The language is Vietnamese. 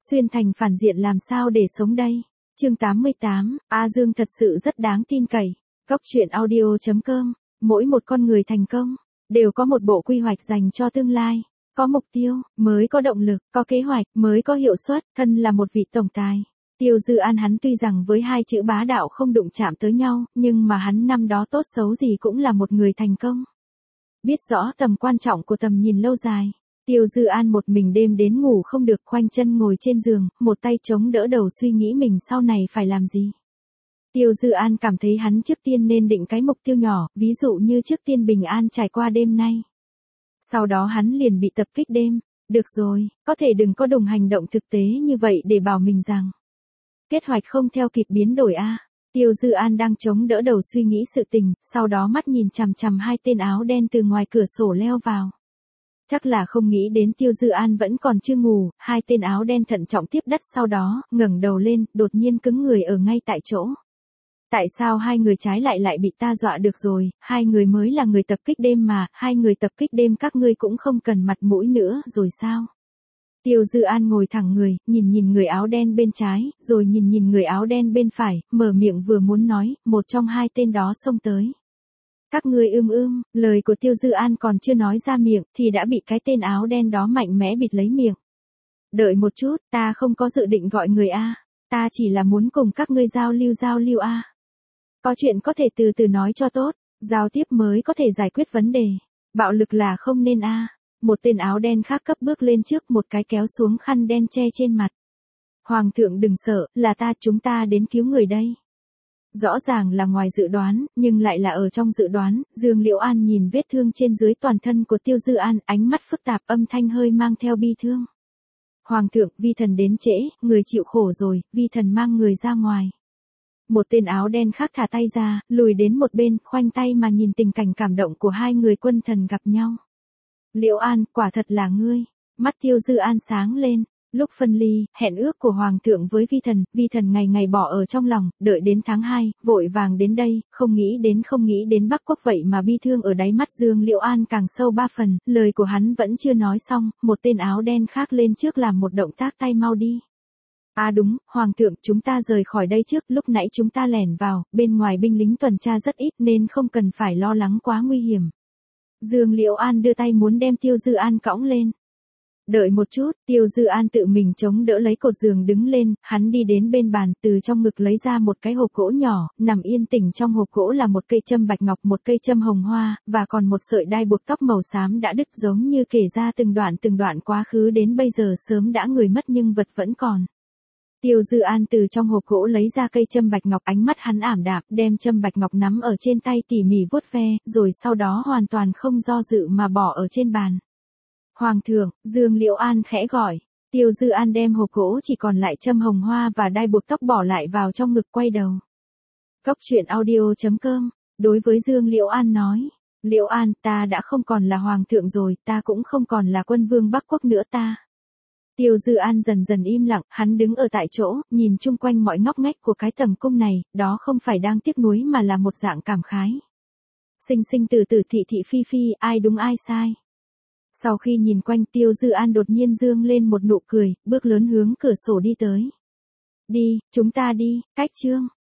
Xuyên thành phản diện làm sao để sống đây? Chương 88, A Dương thật sự rất đáng tin cậy. Góc truyện audio.com, mỗi một con người thành công, đều có một bộ quy hoạch dành cho tương lai. Có mục tiêu, mới có động lực, có kế hoạch, mới có hiệu suất, thân là một vị tổng tài. Tiêu Dư An hắn tuy rằng với hai chữ bá đạo không đụng chạm tới nhau, nhưng mà hắn năm đó tốt xấu gì cũng là một người thành công. Biết rõ tầm quan trọng của tầm nhìn lâu dài. Tiêu Dư An một mình đêm đến ngủ không được, khoanh chân ngồi trên giường, một tay chống đỡ đầu suy nghĩ mình sau này phải làm gì. Tiêu Dư An cảm thấy hắn trước tiên nên định cái mục tiêu nhỏ, ví dụ như trước tiên bình an trải qua đêm nay. Sau đó hắn liền bị tập kích đêm. Được rồi, có thể đừng có đồng hành động thực tế như vậy để bảo mình rằng kết hoạch không theo kịp biến đổi a. Tiêu Dư An đang chống đỡ đầu suy nghĩ sự tình, sau đó mắt nhìn chằm chằm hai tên áo đen từ ngoài cửa sổ leo vào. Chắc là không nghĩ đến Tiêu Dư An vẫn còn chưa ngủ, hai tên áo đen thận trọng tiếp đất, sau đó ngẩng đầu lên, đột nhiên cứng người ở ngay tại chỗ. Tại sao hai người trái lại bị ta dọa được rồi, hai người mới là người tập kích đêm mà, hai người tập kích đêm các ngươi cũng không cần mặt mũi nữa rồi sao? Tiêu Dư An ngồi thẳng người, nhìn người áo đen bên trái, rồi nhìn người áo đen bên phải, mở miệng vừa muốn nói, một trong hai tên đó xông tới. Các ngươi lời của Tiêu Dư An còn chưa nói ra miệng, thì đã bị cái tên áo đen đó mạnh mẽ bịt lấy miệng. Đợi một chút, ta không có dự định gọi người a, ta chỉ là muốn cùng các ngươi giao lưu a. Có chuyện có thể từ từ nói cho tốt, giao tiếp mới có thể giải quyết vấn đề. Bạo lực là không nên a. Một tên áo đen khác cấp bước lên trước, một cái kéo xuống khăn đen che trên mặt. Hoàng thượng đừng sợ, là chúng ta đến cứu người đây. Rõ ràng là ngoài dự đoán, nhưng lại là ở trong dự đoán. Dương Liễu An nhìn vết thương trên dưới toàn thân của Tiêu Dư An, ánh mắt phức tạp, âm thanh hơi mang theo bi thương. Hoàng thượng, vi thần đến trễ, người chịu khổ rồi, vi thần mang người ra ngoài. Một tên áo đen khác thả tay ra, lùi đến một bên, khoanh tay mà nhìn tình cảnh cảm động của hai người quân thần gặp nhau. Liễu An, quả thật là ngươi. Mắt Tiêu Dư An sáng lên. Lúc phân ly, hẹn ước của Hoàng thượng với vi thần ngày ngày bỏ ở trong lòng, đợi đến tháng 2, vội vàng đến đây, không nghĩ đến Bắc Quốc, vậy mà bi thương ở đáy mắt Dương Liễu An càng sâu 3 phần, lời của hắn vẫn chưa nói xong, một tên áo đen khác lên trước làm một động tác tay mau đi. À đúng, Hoàng thượng, chúng ta rời khỏi đây trước, lúc nãy chúng ta lẻn vào, bên ngoài binh lính tuần tra rất ít nên không cần phải lo lắng quá nguy hiểm. Dương Liễu An đưa tay muốn đem Tiêu Dư An cõng lên. Đợi một chút, Tiêu Dư An tự mình chống đỡ lấy cột giường đứng lên, hắn đi đến bên bàn, từ trong ngực lấy ra một cái hộp gỗ nhỏ, nằm yên tĩnh trong hộp gỗ là một cây châm bạch ngọc, một cây châm hồng hoa, và còn một sợi đai buộc tóc màu xám đã đứt, giống như kể ra từng đoạn quá khứ đến bây giờ sớm đã người mất nhưng vật vẫn còn. Tiêu Dư An từ trong hộp gỗ lấy ra cây châm bạch ngọc, ánh mắt hắn ảm đạm, đem châm bạch ngọc nắm ở trên tay tỉ mỉ vuốt ve, rồi sau đó hoàn toàn không do dự mà bỏ ở trên bàn. Hoàng thượng, Dương Liễu An khẽ gọi. Tiêu Dư An đem hộp gỗ chỉ còn lại châm hồng hoa và đai buộc tóc bỏ lại vào trong ngực, quay đầu. Góc truyện audio.com, đối với Dương Liễu An nói. Liễu An, ta đã không còn là hoàng thượng rồi, ta cũng không còn là quân vương Bắc Quốc nữa ta. Tiêu Dư An dần dần im lặng, hắn đứng ở tại chỗ, nhìn chung quanh mọi ngóc ngách của cái tầm cung này, đó không phải đang tiếc nuối mà là một dạng cảm khái. Sinh tử thị phi, ai đúng ai sai. Sau khi nhìn quanh, Tiêu Dư An đột nhiên dương lên một nụ cười, bước lớn hướng cửa sổ đi tới. Đi, chúng ta đi, cách chương.